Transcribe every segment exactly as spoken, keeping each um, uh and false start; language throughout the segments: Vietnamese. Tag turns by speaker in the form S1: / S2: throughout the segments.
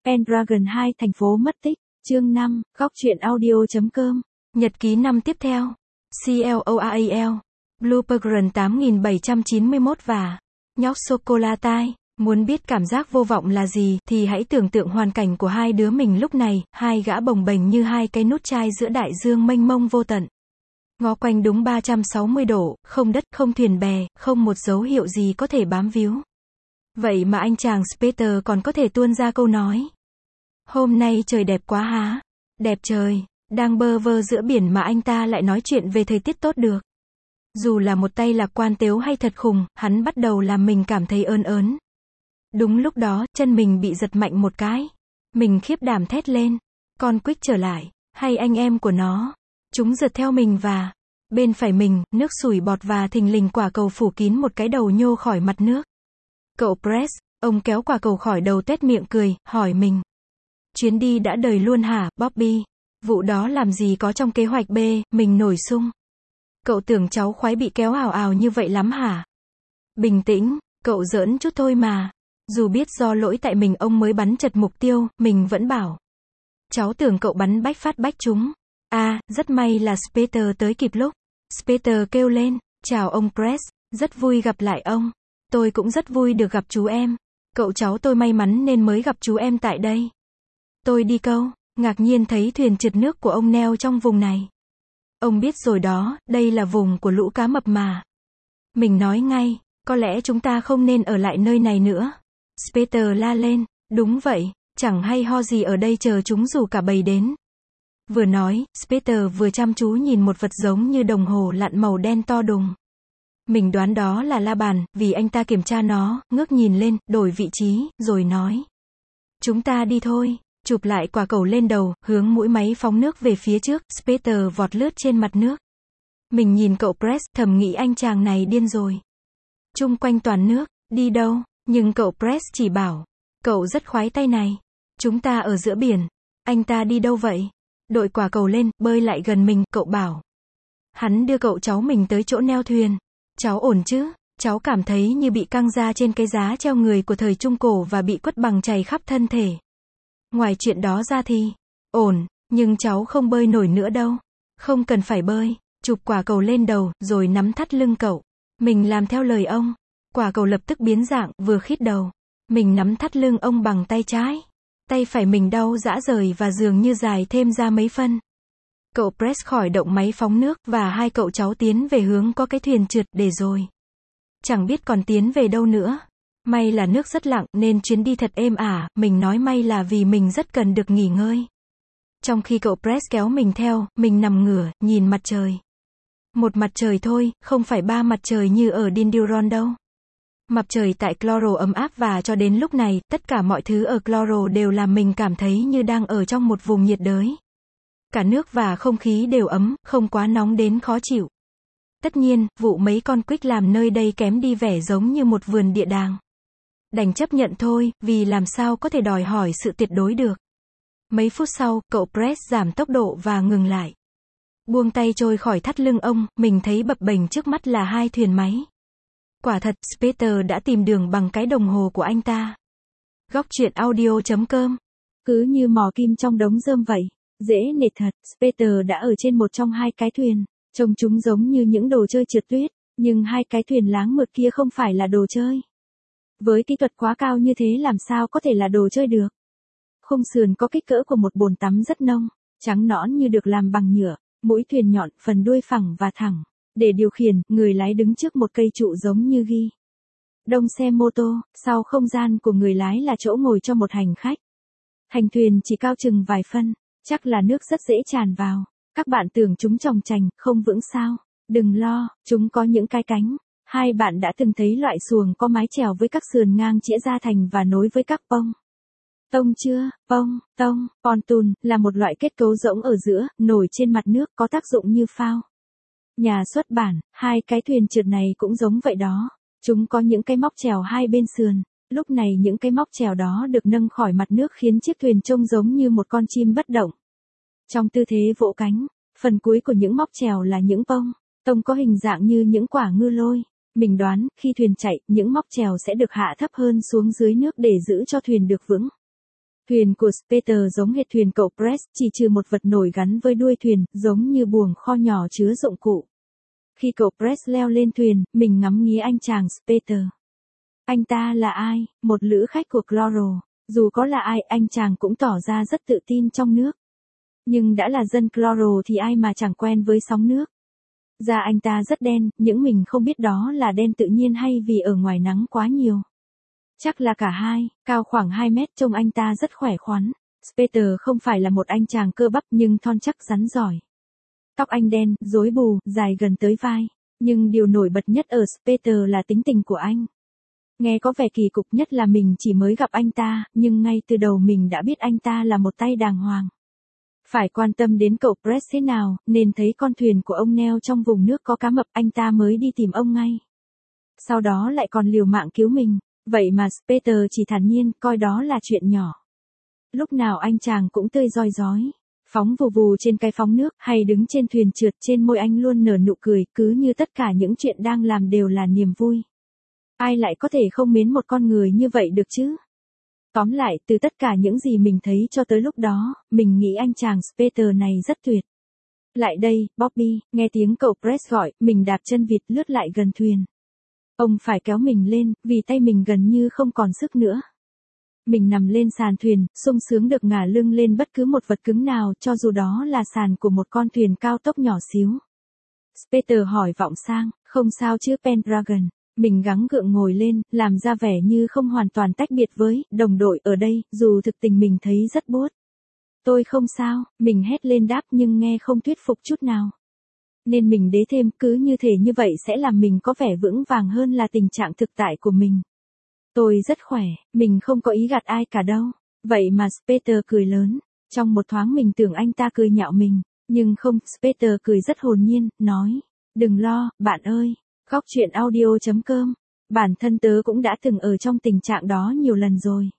S1: Pendragon hai thành phố mất tích, chương năm, góc truyện audio.com, nhật ký năm tiếp theo, CLORAL, Blueberry tám nghìn bảy trăm chín mươi mốt và nhóc sô-cô-la-tai. Muốn biết cảm giác vô vọng là gì, thì hãy tưởng tượng hoàn cảnh của hai đứa mình lúc này, hai gã bồng bềnh như hai cái nút chai giữa đại dương mênh mông vô tận. Ngó quanh đúng ba trăm sáu mươi độ, không đất, không thuyền bè, không một dấu hiệu gì có thể bám víu. Vậy mà anh chàng Speter còn có thể tuôn ra câu nói. Hôm nay trời đẹp quá há. Đẹp trời, đang bơ vơ giữa biển mà anh ta lại nói chuyện về thời tiết tốt được. Dù là một tay lạc quan tếu hay thật khùng, hắn bắt đầu làm mình cảm thấy ơn ớn. Đúng lúc đó, chân mình bị giật mạnh một cái. Mình khiếp đảm thét lên. Con Quick trở lại, hay anh em của nó. Chúng rượt theo mình và bên phải mình, nước sủi bọt và thình lình quả cầu phủ kín một cái đầu nhô khỏi mặt nước. Cậu Press, ông kéo quả cầu khỏi đầu tuét miệng cười, hỏi mình. Chuyến đi đã đời luôn hả, Bobby? Vụ đó làm gì có trong kế hoạch B, mình nổi sung. Cậu tưởng cháu khoái bị kéo ào ào như vậy lắm hả? Bình tĩnh, cậu giỡn chút thôi mà. Dù biết do lỗi tại mình ông mới bắn chật mục tiêu, mình vẫn bảo. Cháu tưởng cậu bắn bách phát bách chúng. À, rất may là Speter tới kịp lúc. Speter kêu lên, chào ông Press, rất vui gặp lại ông. Tôi cũng rất vui được gặp chú em. Cậu cháu tôi may mắn nên mới gặp chú em tại đây. Tôi đi câu, ngạc nhiên thấy thuyền trượt nước của ông neo trong vùng này. Ông biết rồi đó, đây là vùng của lũ cá mập mà. Mình nói ngay, có lẽ chúng ta không nên ở lại nơi này nữa. Speter la lên, đúng vậy, chẳng hay ho gì ở đây chờ chúng rủ cả bầy đến. Vừa nói, Speter vừa chăm chú nhìn một vật giống như đồng hồ lặn màu đen to đùng. Mình đoán đó là la bàn, vì anh ta kiểm tra nó, ngước nhìn lên, đổi vị trí, rồi nói. Chúng ta đi thôi, chụp lại quả cầu lên đầu, hướng mũi máy phóng nước về phía trước, Speter vọt lướt trên mặt nước. Mình nhìn cậu Press, thầm nghĩ anh chàng này điên rồi. Chung quanh toàn nước, đi đâu, nhưng cậu Press chỉ bảo. Cậu rất khoái tay này. Chúng ta ở giữa biển. Anh ta đi đâu vậy? Đội quả cầu lên, bơi lại gần mình, cậu bảo. Hắn đưa cậu cháu mình tới chỗ neo thuyền. Cháu ổn chứ? Cháu cảm thấy như bị căng ra trên cái giá treo người của thời Trung Cổ và bị quất bằng chày khắp thân thể. Ngoài chuyện đó ra thì, ổn, nhưng cháu không bơi nổi nữa đâu. Không cần phải bơi, chụp quả cầu lên đầu, rồi nắm thắt lưng cậu. Mình làm theo lời ông. Quả cầu lập tức biến dạng, vừa khít đầu. Mình nắm thắt lưng ông bằng tay trái. Tay phải mình đau rã rời và dường như dài thêm ra mấy phân. Cậu Press khỏi động máy phóng nước, và hai cậu cháu tiến về hướng có cái thuyền trượt, để rồi. Chẳng biết còn tiến về đâu nữa. May là nước rất lặng, nên chuyến đi thật êm ả, mình nói may là vì mình rất cần được nghỉ ngơi. Trong khi cậu Press kéo mình theo, mình nằm ngửa, nhìn mặt trời. Một mặt trời thôi, không phải ba mặt trời như ở Dindyron đâu. Mặt trời tại Cloro ấm áp và cho đến lúc này, tất cả mọi thứ ở Cloro đều làm mình cảm thấy như đang ở trong một vùng nhiệt đới. Cả nước và không khí đều ấm, không quá nóng đến khó chịu. Tất nhiên, vụ mấy con Quick làm nơi đây kém đi vẻ giống như một vườn địa đàng. Đành chấp nhận thôi, vì làm sao có thể đòi hỏi sự tuyệt đối được. Mấy phút sau, cậu Press giảm tốc độ và ngừng lại. Buông tay trôi khỏi thắt lưng ông, mình thấy bập bềnh trước mắt là hai thuyền máy. Quả thật, Speter đã tìm đường bằng cái đồng hồ của anh ta. Góc truyện audio.com. Cứ như mò kim trong đống rơm vậy. Dễ nệt thật, Speter đã ở trên một trong hai cái thuyền. Trông chúng giống như những đồ chơi trượt tuyết, nhưng hai cái thuyền láng mượt kia không phải là đồ chơi. Với kỹ thuật quá cao như thế làm sao có thể là đồ chơi được. Khung sườn có kích cỡ của một bồn tắm rất nông, trắng nõn như được làm bằng nhựa, mũi thuyền nhọn, phần đuôi phẳng và thẳng. Để điều khiển, người lái đứng trước một cây trụ giống như ghi đông xe mô tô, sau không gian của người lái là chỗ ngồi cho một hành khách. Thành thuyền chỉ cao chừng vài phân, chắc là nước rất dễ tràn vào. Các bạn tưởng chúng chồng chành, không vững sao? Đừng lo, chúng có những cái cánh. Hai bạn đã từng thấy loại xuồng có mái chèo với các sườn ngang chĩa ra thành và nối với các pông. Tông chưa? Pông, tông, pontoon, là một loại kết cấu rỗng ở giữa, nổi trên mặt nước, có tác dụng như phao. Nhà xuất bản, hai cái thuyền trượt này cũng giống vậy đó. Chúng có những cái móc chèo hai bên sườn. Lúc này những cái móc chèo đó được nâng khỏi mặt nước khiến chiếc thuyền trông giống như một con chim bất động. Trong tư thế vỗ cánh, phần cuối của những móc chèo là những pông. Tông có hình dạng như những quả ngư lôi. Mình đoán, khi thuyền chạy, những móc chèo sẽ được hạ thấp hơn xuống dưới nước để giữ cho thuyền được vững. Thuyền của Spater giống hệt thuyền cậu Press, chỉ trừ một vật nổi gắn với đuôi thuyền, giống như buồng kho nhỏ chứa dụng cụ. Khi cậu Press leo lên thuyền, mình ngắm nghía anh chàng Spater. Anh ta là ai? Một lữ khách của Chloral. Dù có là ai, anh chàng cũng tỏ ra rất tự tin trong nước. Nhưng đã là dân Chloral thì ai mà chẳng quen với sóng nước. Da anh ta rất đen, những mình không biết đó là đen tự nhiên hay vì ở ngoài nắng quá nhiều. Chắc là cả hai, cao khoảng hai mét, trông anh ta rất khỏe khoắn. Spater không phải là một anh chàng cơ bắp nhưng thon chắc rắn giỏi. Tóc anh đen, rối bù, dài gần tới vai. Nhưng điều nổi bật nhất ở Spater là tính tình của anh. Nghe có vẻ kỳ cục, nhất là mình chỉ mới gặp anh ta, nhưng ngay từ đầu mình đã biết anh ta là một tay đàng hoàng. Phải quan tâm đến cậu Press thế nào, nên thấy con thuyền của ông neo trong vùng nước có cá mập, anh ta mới đi tìm ông ngay. Sau đó lại còn liều mạng cứu mình, vậy mà Spater chỉ thản nhiên coi đó là chuyện nhỏ. Lúc nào anh chàng cũng tươi rói rói, phóng vù vù trên cái phóng nước, hay đứng trên thuyền trượt, trên môi anh luôn nở nụ cười, cứ như tất cả những chuyện đang làm đều là niềm vui. Ai lại có thể không mến một con người như vậy được chứ? Tóm lại, từ tất cả những gì mình thấy cho tới lúc đó, mình nghĩ anh chàng Spater này rất tuyệt. Lại đây, Bobby, nghe tiếng cậu Press gọi, mình đạp chân vịt lướt lại gần thuyền. Ông phải kéo mình lên, vì tay mình gần như không còn sức nữa. Mình nằm lên sàn thuyền, sung sướng được ngả lưng lên bất cứ một vật cứng nào, cho dù đó là sàn của một con thuyền cao tốc nhỏ xíu. Spater hỏi vọng sang, không sao chứ Pendragon. Mình gắng gượng ngồi lên, làm ra vẻ như không hoàn toàn tách biệt với đồng đội ở đây, dù thực tình mình thấy rất buốt. Tôi không sao, mình hét lên đáp nhưng nghe không thuyết phục chút nào. Nên mình đế thêm, cứ như thể như vậy sẽ làm mình có vẻ vững vàng hơn là tình trạng thực tại của mình. Tôi rất khỏe, mình không có ý gạt ai cả đâu. Vậy mà Spater cười lớn. Trong một thoáng mình tưởng anh ta cười nhạo mình, nhưng không, Spater cười rất hồn nhiên, nói, đừng lo, bạn ơi. Góc chuyện audio chấm com. Bản thân tớ cũng đã từng ở trong tình trạng đó nhiều lần rồi.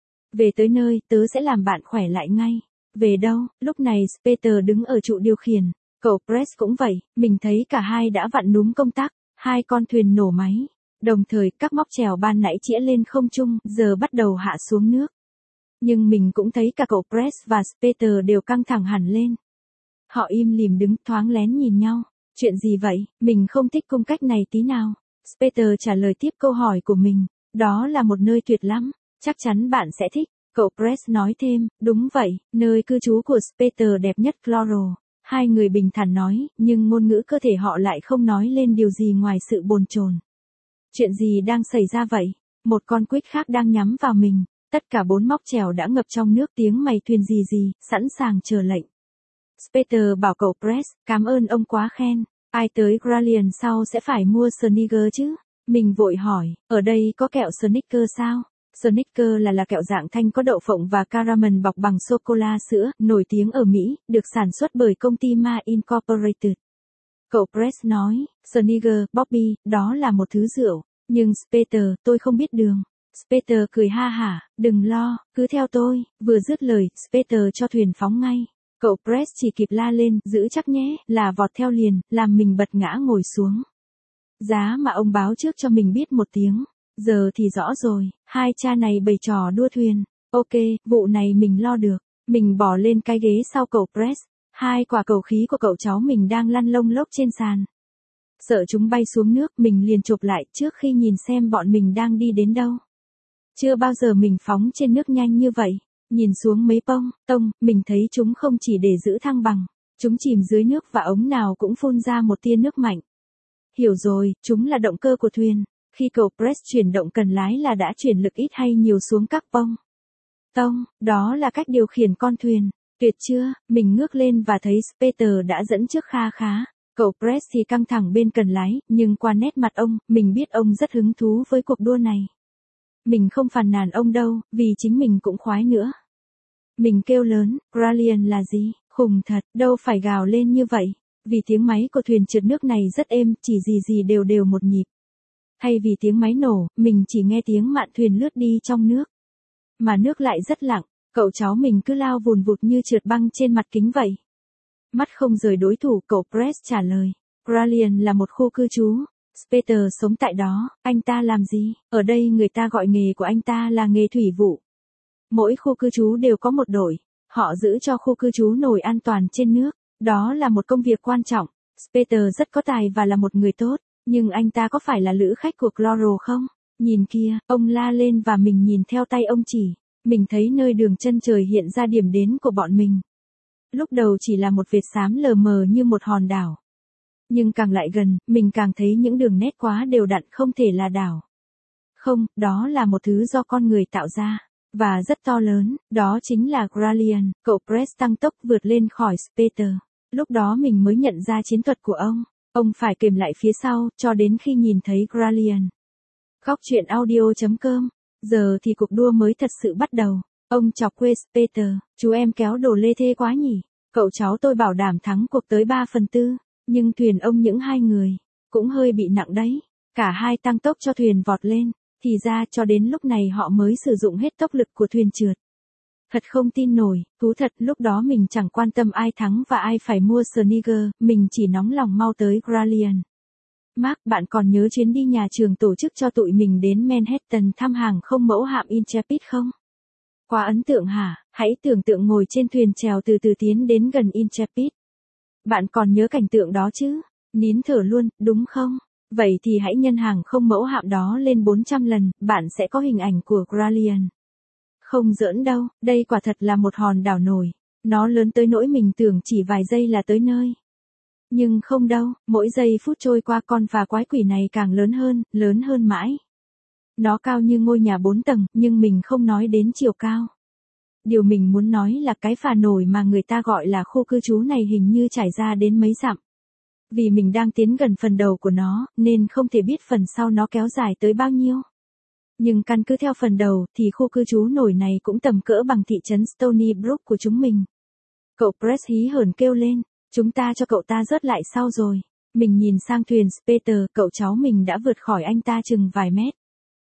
S1: Về tới nơi, tớ sẽ làm bạn khỏe lại ngay. Về đâu? Lúc này Spater đứng ở trụ điều khiển. Cậu Press cũng vậy, mình thấy cả hai đã vặn núm công tắc, hai con thuyền nổ máy. Đồng thời, các móc chèo ban nãy chĩa lên không trung, giờ bắt đầu hạ xuống nước. Nhưng mình cũng thấy cả cậu Press và Spater đều căng thẳng hẳn lên. Họ im lìm đứng, thoáng lén nhìn nhau. Chuyện gì vậy? Mình không thích cung cách này tí nào. Spater trả lời tiếp câu hỏi của mình. Đó là một nơi tuyệt lắm. Chắc chắn bạn sẽ thích. Cậu Press nói thêm, đúng vậy, nơi cư trú của Spater đẹp nhất Chloral. Hai người bình thản nói, nhưng ngôn ngữ cơ thể họ lại không nói lên điều gì ngoài sự bồn chồn. Chuyện gì đang xảy ra vậy? Một con quýt khác đang nhắm vào mình. Tất cả bốn móc chèo đã ngập trong nước, tiếng mày thuyền gì gì, sẵn sàng chờ lệnh. Spater bảo cậu Press, cảm ơn ông quá khen. Ai tới Gralian sau sẽ phải mua Snickers chứ? Mình vội hỏi, ở đây có kẹo Snickers sao? Snickers là là kẹo dạng thanh có đậu phộng và caramel bọc bằng sô-cô-la sữa, nổi tiếng ở Mỹ, được sản xuất bởi công ty Ma Incorporated. Cậu Press nói, Snickers, Bobby, đó là một thứ rượu. Nhưng Spater, tôi không biết đường. Spater cười ha hả, đừng lo, cứ theo tôi. Vừa dứt lời, Spater cho thuyền phóng ngay. Cậu Press chỉ kịp la lên, giữ chắc nhé, là vọt theo liền, làm mình bật ngã ngồi xuống. Giá mà ông báo trước cho mình biết một tiếng. Giờ thì rõ rồi, hai cha này bày trò đua thuyền. Ok, vụ này mình lo được. Mình bỏ lên cái ghế sau cậu Press. Hai quả cầu khí của cậu cháu mình đang lăn lông lốc trên sàn. Sợ chúng bay xuống nước, mình liền chụp lại trước khi nhìn xem bọn mình đang đi đến đâu. Chưa bao giờ mình phóng trên nước nhanh như vậy. Nhìn xuống mấy bông, tông, mình thấy chúng không chỉ để giữ thăng bằng. Chúng chìm dưới nước và ống nào cũng phun ra một tia nước mạnh. Hiểu rồi, chúng là động cơ của thuyền. Khi cậu Press chuyển động cần lái là đã chuyển lực ít hay nhiều xuống các bông. Tông, đó là cách điều khiển con thuyền. Tuyệt chưa? Mình ngước lên và thấy Spater đã dẫn trước kha khá. Cậu Press thì căng thẳng bên cần lái, nhưng qua nét mặt ông, mình biết ông rất hứng thú với cuộc đua này. Mình không phàn nàn ông đâu, vì chính mình cũng khoái nữa. Mình kêu lớn, Gralian là gì? Khùng thật, đâu phải gào lên như vậy. Vì tiếng máy của thuyền trượt nước này rất êm, chỉ gì gì đều đều một nhịp. Hay vì tiếng máy nổ, mình chỉ nghe tiếng mạn thuyền lướt đi trong nước. Mà nước lại rất lặng, cậu cháu mình cứ lao vùn vụt như trượt băng trên mặt kính vậy. Mắt không rời đối thủ, cậu Press trả lời. Gralian là một khu cư trú. Spater sống tại đó, anh ta làm gì? Ở đây người ta gọi nghề của anh ta là nghề thủy vụ. Mỗi khu cư trú đều có một đội. Họ giữ cho khu cư trú nổi an toàn trên nước. Đó là một công việc quan trọng. Speter rất có tài và là một người tốt. Nhưng anh ta có phải là lữ khách của Cloro không? Nhìn kia, ông la lên và mình nhìn theo tay ông chỉ. Mình thấy nơi đường chân trời hiện ra điểm đến của bọn mình. Lúc đầu chỉ là một vệt xám lờ mờ như một hòn đảo. Nhưng càng lại gần, mình càng thấy những đường nét quá đều đặn không thể là đảo. Không, đó là một thứ do con người tạo ra. Và rất to lớn, đó chính là Gralian. Cậu Press tăng tốc vượt lên khỏi Speter. Lúc đó mình mới nhận ra chiến thuật của ông. Ông phải kềm lại phía sau, cho đến khi nhìn thấy Gralian. Góc truyện audio chấm com. Giờ thì cuộc đua mới thật sự bắt đầu. Ông chọc quê Speter, chú em kéo đồ lê thê quá nhỉ. Cậu cháu tôi bảo đảm thắng cuộc tới ba phần tư. Nhưng thuyền ông những hai người, cũng hơi bị nặng đấy. Cả hai tăng tốc cho thuyền vọt lên. Thì ra cho đến lúc này họ mới sử dụng hết tốc lực của thuyền trượt. Thật không tin nổi, thú thật lúc đó mình chẳng quan tâm ai thắng và ai phải mua Sneaker, mình chỉ nóng lòng mau tới Gralian. Mark, bạn còn nhớ chuyến đi nhà trường tổ chức cho tụi mình đến Manhattan thăm hàng không mẫu hạm Intrepid không? Quá ấn tượng hả? Hãy tưởng tượng ngồi trên thuyền chèo từ từ tiến đến gần Intrepid. Bạn còn nhớ cảnh tượng đó chứ? Nín thở luôn, đúng không? Vậy thì hãy nhân hàng không mẫu hạm đó lên bốn trăm lần, bạn sẽ có hình ảnh của Gralian. Không giỡn đâu, đây quả thật là một hòn đảo nổi. Nó lớn tới nỗi mình tưởng chỉ vài giây là tới nơi. Nhưng không đâu, mỗi giây phút trôi qua con phà quái quỷ này càng lớn hơn, lớn hơn mãi. Nó cao như ngôi nhà bốn tầng, nhưng mình không nói đến chiều cao. Điều mình muốn nói là cái phà nổi mà người ta gọi là khu cư trú này hình như trải ra đến mấy dặm. Vì mình đang tiến gần phần đầu của nó, nên không thể biết phần sau nó kéo dài tới bao nhiêu. Nhưng căn cứ theo phần đầu, thì khu cư trú nổi này cũng tầm cỡ bằng thị trấn Stony Brook của chúng mình. Cậu Press hí hởn kêu lên, chúng ta cho cậu ta rớt lại sau rồi. Mình nhìn sang thuyền Speter, cậu cháu mình đã vượt khỏi anh ta chừng vài mét.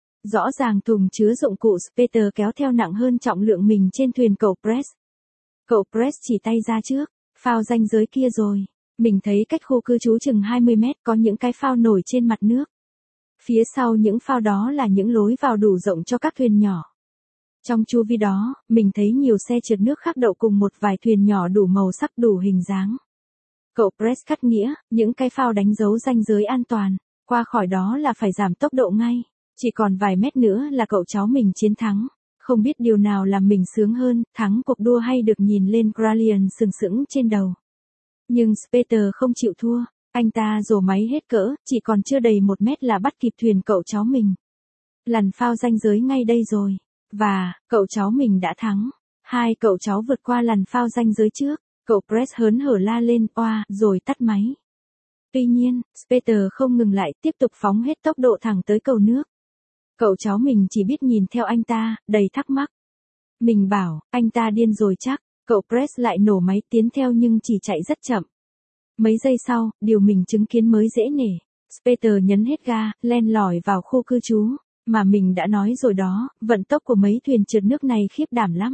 S1: Rõ ràng thùng chứa dụng cụ Speter kéo theo nặng hơn trọng lượng mình trên thuyền cậu Press. Cậu Press chỉ tay ra trước, phao ranh giới kia rồi. Mình thấy cách khu cư trú chừng hai mươi mét có những cái phao nổi trên mặt nước. Phía sau những phao đó là những lối vào đủ rộng cho các thuyền nhỏ. Trong chu vi đó, mình thấy nhiều xe trượt nước khác đậu cùng một vài thuyền nhỏ đủ màu sắc đủ hình dáng. Cậu Press cắt nghĩa, những cái phao đánh dấu ranh giới an toàn, qua khỏi đó là phải giảm tốc độ ngay. Chỉ còn vài mét nữa là cậu cháu mình chiến thắng. Không biết điều nào làm mình sướng hơn, thắng cuộc đua hay được nhìn lên Gralian sừng sững trên đầu. Nhưng Speter không chịu thua, anh ta rồ máy hết cỡ, chỉ còn chưa đầy một mét là bắt kịp thuyền cậu cháu mình. Lằn phao ranh giới ngay đây rồi, và, cậu cháu mình đã thắng. Hai cậu cháu vượt qua lằn phao ranh giới trước, cậu Press hớn hở la lên, oa, rồi tắt máy. Tuy nhiên, Speter không ngừng lại, tiếp tục phóng hết tốc độ thẳng tới cầu nước. Cậu cháu mình chỉ biết nhìn theo anh ta, đầy thắc mắc. Mình bảo, anh ta điên rồi chắc. Cậu Press lại nổ máy tiến theo nhưng chỉ chạy rất chậm. Mấy giây sau, điều mình chứng kiến mới dễ nể. Speter nhấn hết ga, len lỏi vào khu cư trú. Mà mình đã nói rồi đó, vận tốc của mấy thuyền trượt nước này khiếp đảm lắm.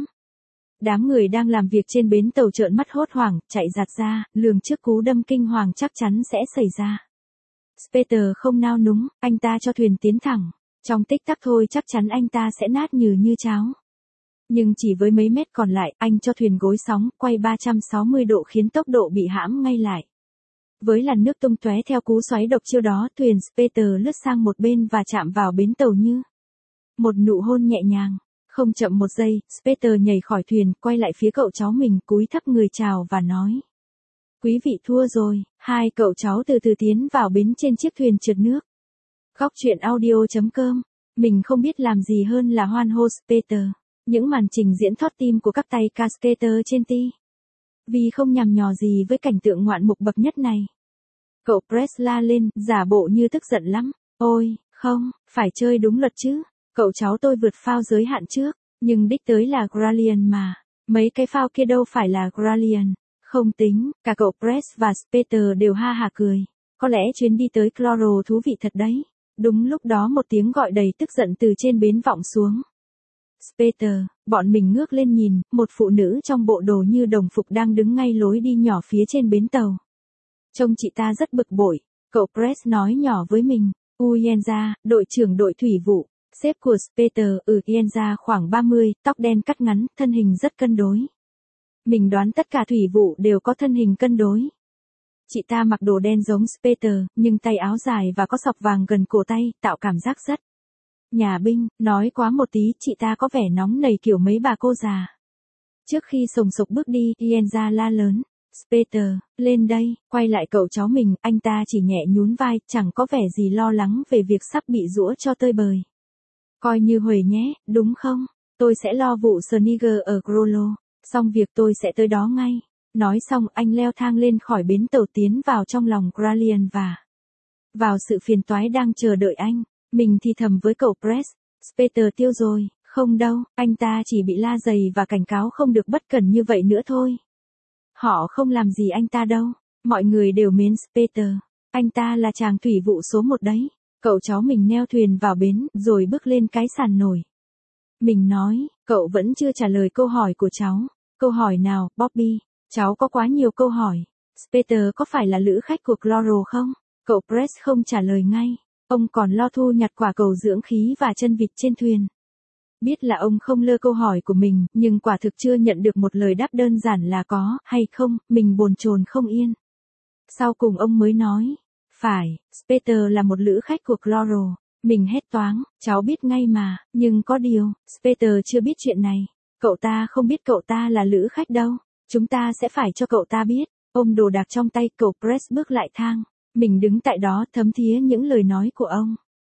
S1: Đám người đang làm việc trên bến tàu trợn mắt hốt hoảng, chạy giạt ra, lường trước cú đâm kinh hoàng chắc chắn sẽ xảy ra. Speter không nao núng, anh ta cho thuyền tiến thẳng. Trong tích tắc thôi chắc chắn anh ta sẽ nát nhừ như cháo. Nhưng chỉ với mấy mét còn lại, anh cho thuyền gối sóng, quay ba trăm sáu mươi độ khiến tốc độ bị hãm ngay lại. Với làn nước tung tóe theo cú xoáy độc chiêu đó, thuyền Speter lướt sang một bên và chạm vào bến tàu như một nụ hôn nhẹ nhàng. Không chậm một giây, Speter nhảy khỏi thuyền, quay lại phía cậu cháu mình, cúi thấp người chào và nói. Quý vị thua rồi. Hai cậu cháu từ từ tiến vào bến trên chiếc thuyền trượt nước. Góc truyện audio chấm com. Mình không biết làm gì hơn là hoan hô Speter. Những màn trình diễn thót tim của các tay ca skater trên ti vi không nhằm nhò gì với cảnh tượng ngoạn mục bậc nhất này. Cậu Press la lên, giả bộ như tức giận lắm. Ôi, không, phải chơi đúng luật chứ. Cậu cháu tôi vượt phao giới hạn trước, nhưng đích tới là Gralian mà. Mấy cái phao kia đâu phải là Gralian. Không tính, cả cậu Press và Speter đều ha hả cười. Có lẽ chuyến đi tới Cloro thú vị thật đấy. Đúng lúc đó một tiếng gọi đầy tức giận từ trên bến vọng xuống. Speter, bọn mình ngước lên nhìn, một phụ nữ trong bộ đồ như đồng phục đang đứng ngay lối đi nhỏ phía trên bến tàu. Trông chị ta rất bực bội, cậu Press nói nhỏ với mình, Uyenza, đội trưởng đội thủy vụ. Sếp của Speter, ừ Ienza khoảng ba mươi, tóc đen cắt ngắn, thân hình rất cân đối. Mình đoán tất cả thủy vụ đều có thân hình cân đối. Chị ta mặc đồ đen giống Speter, nhưng tay áo dài và có sọc vàng gần cổ tay, tạo cảm giác rất nhà binh, nói quá một tí, chị ta có vẻ nóng nảy kiểu mấy bà cô già. Trước khi sồng sộc bước đi, Ienza la lớn. Speter, lên đây, quay lại cậu cháu mình, anh ta chỉ nhẹ nhún vai, chẳng có vẻ gì lo lắng về việc sắp bị giũa cho tơi bời. Coi như huề nhé, đúng không? Tôi sẽ lo vụ Sniger ở Grollo, xong việc tôi sẽ tới đó ngay. Nói xong anh leo thang lên khỏi bến tàu tiến vào trong lòng Gralian và vào sự phiền toái đang chờ đợi anh. Mình thì thầm với cậu Press, Speter tiêu rồi, không đâu, anh ta chỉ bị la giày và cảnh cáo không được bất cẩn như vậy nữa thôi. Họ không làm gì anh ta đâu, mọi người đều mến Speter, anh ta là chàng thủy vụ số một đấy. Cậu cháu mình neo thuyền vào bến, rồi bước lên cái sàn nổi. Mình nói, cậu vẫn chưa trả lời câu hỏi của cháu. Câu hỏi nào, Bobby? Cháu có quá nhiều câu hỏi. Speter có phải là lữ khách của Cloro không? Cậu Press không trả lời ngay. Ông còn lo thu nhặt quả cầu dưỡng khí và chân vịt trên thuyền. Biết là ông không lơ câu hỏi của mình, nhưng quả thực chưa nhận được một lời đáp đơn giản là có, hay không, mình bồn chồn không yên. Sau cùng ông mới nói, phải, Speter là một lữ khách của Cloro. Mình hét toáng, cháu biết ngay mà, nhưng có điều, Speter chưa biết chuyện này. Cậu ta không biết cậu ta là lữ khách đâu. Chúng ta sẽ phải cho cậu ta biết. Ôm đồ đạc trong tay, cậu Press bước lại thang. Mình đứng tại đó thấm thía những lời nói của ông.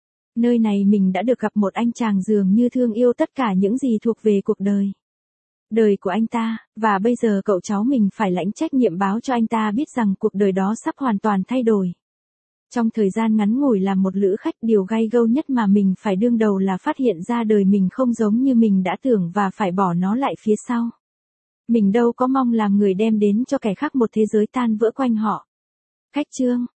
S1: Nơi này mình đã được gặp một anh chàng dường như thương yêu tất cả những gì thuộc về cuộc đời. Đời của anh ta, và bây giờ cậu cháu mình phải lãnh trách nhiệm báo cho anh ta biết rằng cuộc đời đó sắp hoàn toàn thay đổi. Trong thời gian ngắn ngủi làm một lữ khách, điều gay gâu nhất mà mình phải đương đầu là phát hiện ra đời mình không giống như mình đã tưởng và phải bỏ nó lại phía sau. Mình đâu có mong làm người đem đến cho kẻ khác một thế giới tan vỡ quanh họ. Khách chương